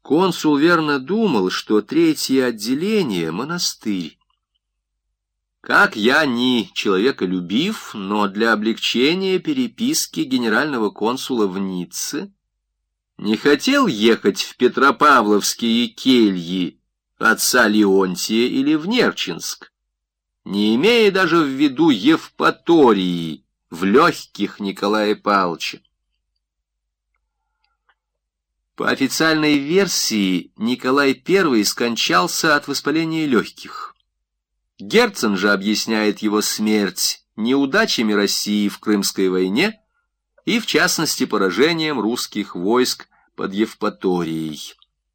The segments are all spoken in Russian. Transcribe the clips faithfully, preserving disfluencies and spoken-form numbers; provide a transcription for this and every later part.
Консул верно думал, что третье отделение — монастырь. Как я не человеколюбив, но для облегчения переписки генерального консула в Ницце не хотел ехать в Петропавловские кельи отца Леонтия или в Нерчинск, не имея даже в виду Евпатории в легких Николая Павловича. По официальной версии, Николай Первый скончался от воспаления легких. Герцен же объясняет его смерть неудачами России в Крымской войне и, в частности, поражением русских войск под Евпаторией.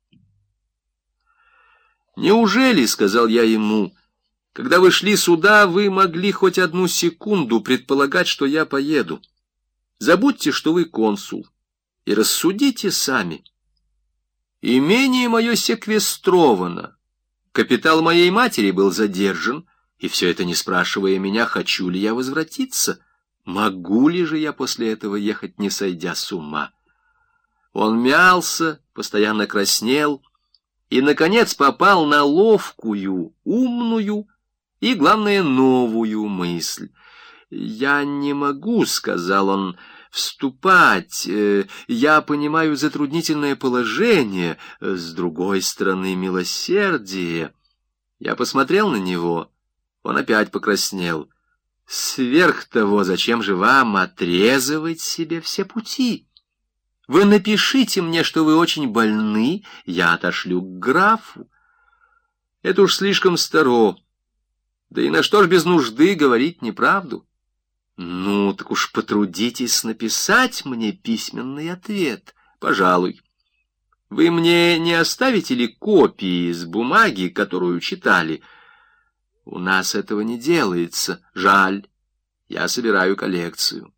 «Неужели, — сказал я ему, — когда вы шли сюда, вы могли хоть одну секунду предполагать, что я поеду? Забудьте, что вы консул, и рассудите сами. Имение мое секвестровано, капитал моей матери был задержан, и все это не спрашивая меня, хочу ли я возвратиться, могу ли же я после этого ехать, не сойдя с ума». Он мялся, постоянно краснел и, наконец, попал на ловкую, умную и, главное, новую мысль. «Я не могу, — сказал он, — вступать. Я понимаю затруднительное положение, с другой стороны, милосердие». Я посмотрел на него, он опять покраснел. «Сверх того, зачем же вам отрезывать себе все пути? Вы напишите мне, что вы очень больны, я отошлю к графу. Это уж слишком старо. Да и на что ж без нужды говорить неправду? Ну, так уж потрудитесь написать мне письменный ответ, пожалуй. Вы мне не оставите ли копии с бумаги, которую читали? У нас этого не делается. Жаль, я собираю коллекцию».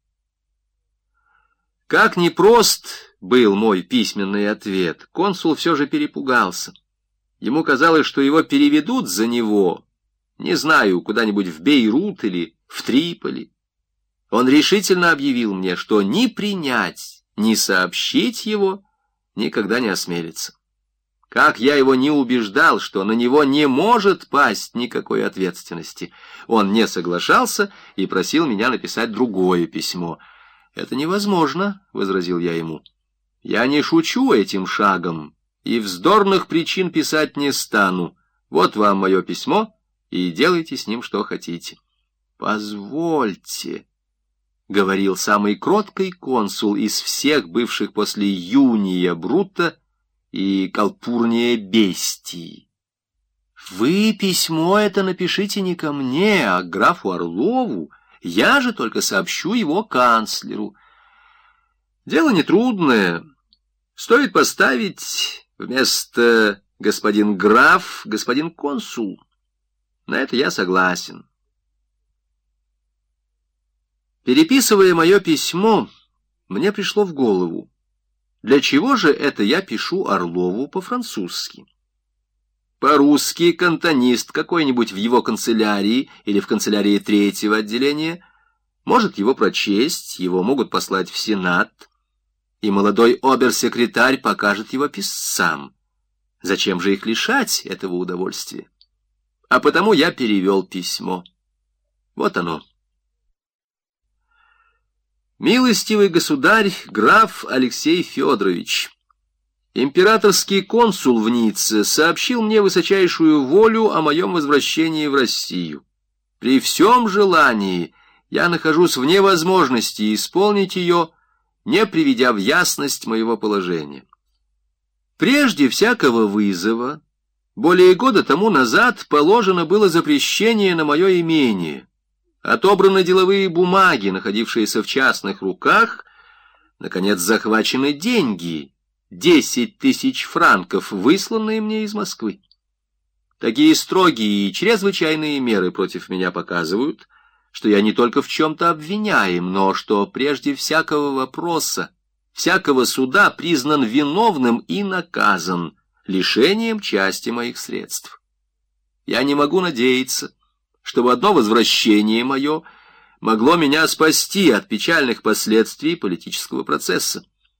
Как непрост был мой письменный ответ, консул все же перепугался. Ему казалось, что его переведут за него, не знаю, куда-нибудь в Бейрут или в Триполи. Он решительно объявил мне, что ни принять, ни сообщить его никогда не осмелится. Как я его не убеждал, что на него не может пасть никакой ответственности, он не соглашался и просил меня написать другое письмо. «Это невозможно», — возразил я ему. «Я не шучу этим шагом и вздорных причин писать не стану. Вот вам мое письмо, и делайте с ним что хотите». «Позвольте», — говорил самый кроткий консул из всех бывших после Юния Брута и Калпурния Бестии. «Вы письмо это напишите не ко мне, а к графу Орлову. Я же только сообщу его канцлеру. Дело нетрудное. Стоит поставить вместо господин граф, господин консул. На это я согласен». Переписывая мое письмо, мне пришло в голову, для чего же это я пишу Орлову по-французски? По-русски кантонист какой-нибудь в его канцелярии или в канцелярии третьего отделения может его прочесть, его могут послать в Сенат, и молодой обер-секретарь покажет его писцам. Зачем же их лишать этого удовольствия? А потому я перевел письмо. Вот оно. «Милостивый государь, граф Алексей Федорович, императорский консул в Ницце сообщил мне высочайшую волю о моем возвращении в Россию. При всем желании я нахожусь вне возможности исполнить ее, не приведя в ясность моего положения. Прежде всякого вызова, более года тому назад положено было запрещение на мое имение, отобраны деловые бумаги, находившиеся в частных руках, наконец захвачены деньги, десять тысяч франков, высланные мне из Москвы. Такие строгие и чрезвычайные меры против меня показывают, что я не только в чем-то обвиняем, но что прежде всякого вопроса, всякого суда признан виновным и наказан лишением части моих средств. Я не могу надеяться, чтобы одно возвращение мое могло меня спасти от печальных последствий политического процесса.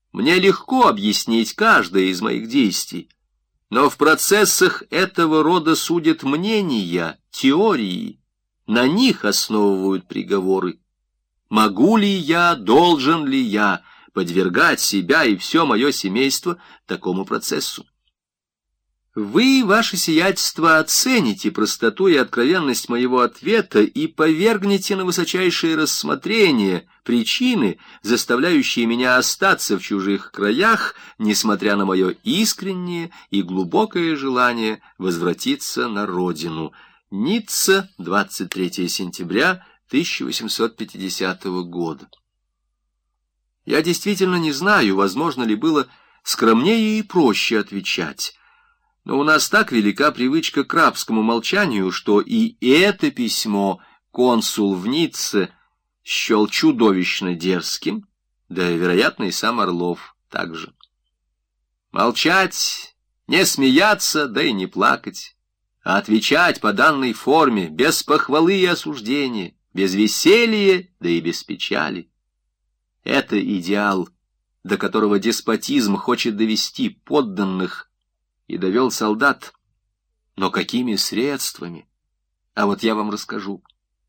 Мне легко объяснить каждое из моих действий, но в процессах этого рода судят мнения, теории, на них основывают приговоры. Могу ли я, должен ли я подвергать себя и все мое семейство такому процессу? Вы, ваше сиятельство, оцените простоту и откровенность моего ответа и повергнете на высочайшее рассмотрение причины, заставляющие меня остаться в чужих краях, несмотря на мое искреннее и глубокое желание возвратиться на родину. Ницца, двадцать третьего сентября тысяча восемьсот пятидесятого года. Я действительно не знаю, возможно ли было скромнее и проще отвечать. Но у нас так велика привычка к рабскому молчанию, что и это письмо консул в Ницце счел чудовищно дерзким, да, вероятно, и сам Орлов также. Молчать, не смеяться, да и не плакать, а отвечать по данной форме, без похвалы и осуждения, без веселья, да и без печали. Это идеал, до которого деспотизм хочет довести подданных, и довел солдат. Но какими средствами? А вот я вам расскажу.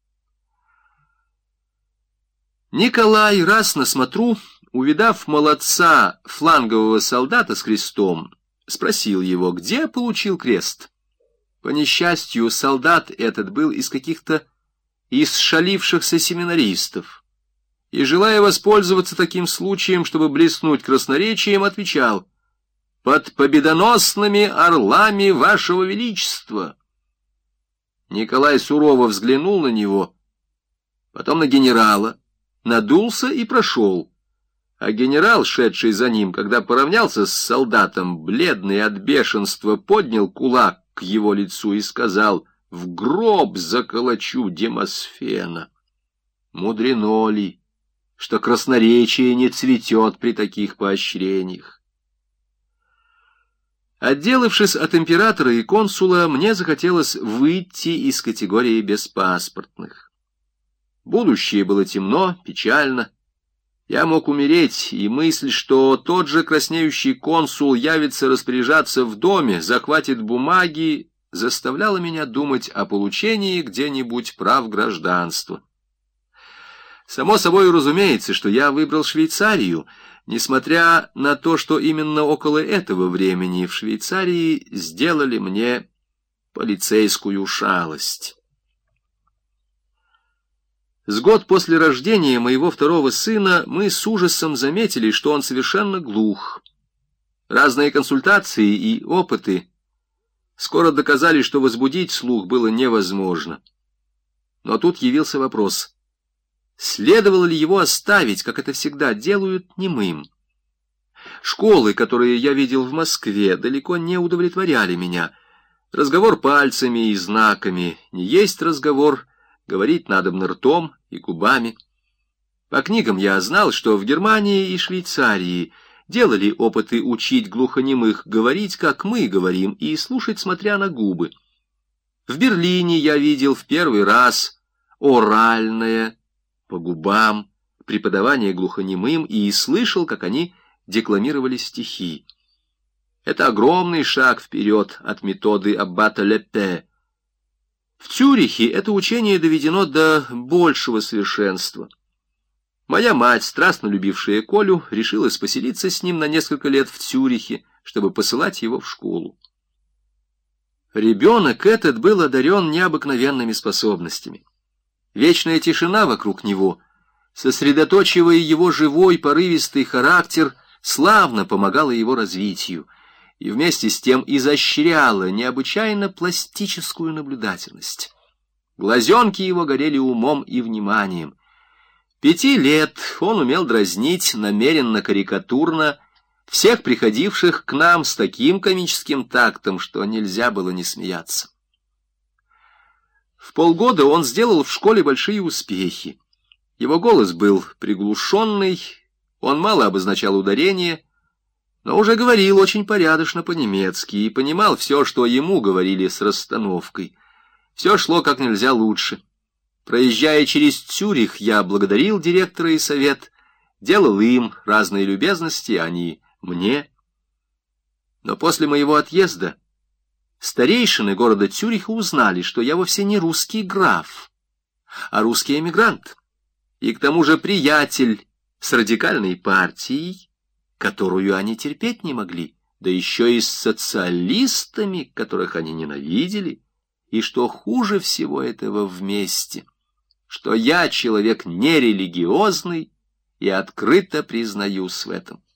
Николай раз на смотру, увидав молодца флангового солдата с крестом, спросил его, где получил крест. По несчастью, солдат этот был из каких-то исшалившихся семинаристов, и, желая воспользоваться таким случаем, чтобы блеснуть красноречием, отвечал: «Под победоносными орлами вашего величества». Николай сурово взглянул на него, потом на генерала, надулся и прошел. А генерал, шедший за ним, когда поравнялся с солдатом, бледный от бешенства, поднял кулак к его лицу и сказал: «В гроб заколочу Демосфена». Мудрено ли, что красноречие не цветет при таких поощрениях? Отделавшись от императора и консула, мне захотелось выйти из категории беспаспортных. Будущее было темно, печально. Я мог умереть, и мысль, что тот же краснеющий консул явится распоряжаться в доме, захватит бумаги, заставляла меня думать о получении где-нибудь прав гражданства. Само собой разумеется, что я выбрал Швейцарию, несмотря на то, что именно около этого времени в Швейцарии сделали мне полицейскую шалость. С год после рождения моего второго сына мы с ужасом заметили, что он совершенно глух. Разные консультации и опыты скоро доказали, что возбудить слух было невозможно. Но тут явился вопрос: следовало ли его оставить, как это всегда делают, немым? Школы, которые я видел в Москве, далеко не удовлетворяли меня. Разговор пальцами и знаками не есть разговор, говорить надобно ртом и губами. По книгам я знал, что в Германии и Швейцарии делали опыты учить глухонемых говорить, как мы говорим, и слушать, смотря на губы. В Берлине я видел в первый раз оральное, по губам, преподавание глухонемым, и слышал, как они декламировали стихи. Это огромный шаг вперед от методы аббата Лепе. В Цюрихе это учение доведено до большего совершенства. Моя мать, страстно любившая Колю, решилась поселиться с ним на несколько лет в Цюрихе, чтобы посылать его в школу. Ребенок этот был одарен необыкновенными способностями. Вечная тишина вокруг него, сосредоточивая его живой, порывистый характер, славно помогала его развитию и вместе с тем изощряла необычайно пластическую наблюдательность. Глазенки его горели умом и вниманием. Пяти лет он умел дразнить намеренно карикатурно всех приходивших к нам с таким комическим тактом, что нельзя было не смеяться. В полгода он сделал в школе большие успехи. Его голос был приглушенный, он мало обозначал ударение, но уже говорил очень порядочно по-немецки и понимал все, что ему говорили с расстановкой. Все шло как нельзя лучше. Проезжая через Цюрих, я благодарил директора и совет, делал им разные любезности, они мне. Но после моего отъезда старейшины города Цюриха узнали, что я вовсе не русский граф, а русский эмигрант, и к тому же приятель с радикальной партией, которую они терпеть не могли, да еще и с социалистами, которых они ненавидели, и что хуже всего этого вместе, что я человек нерелигиозный и открыто признаюсь в этом.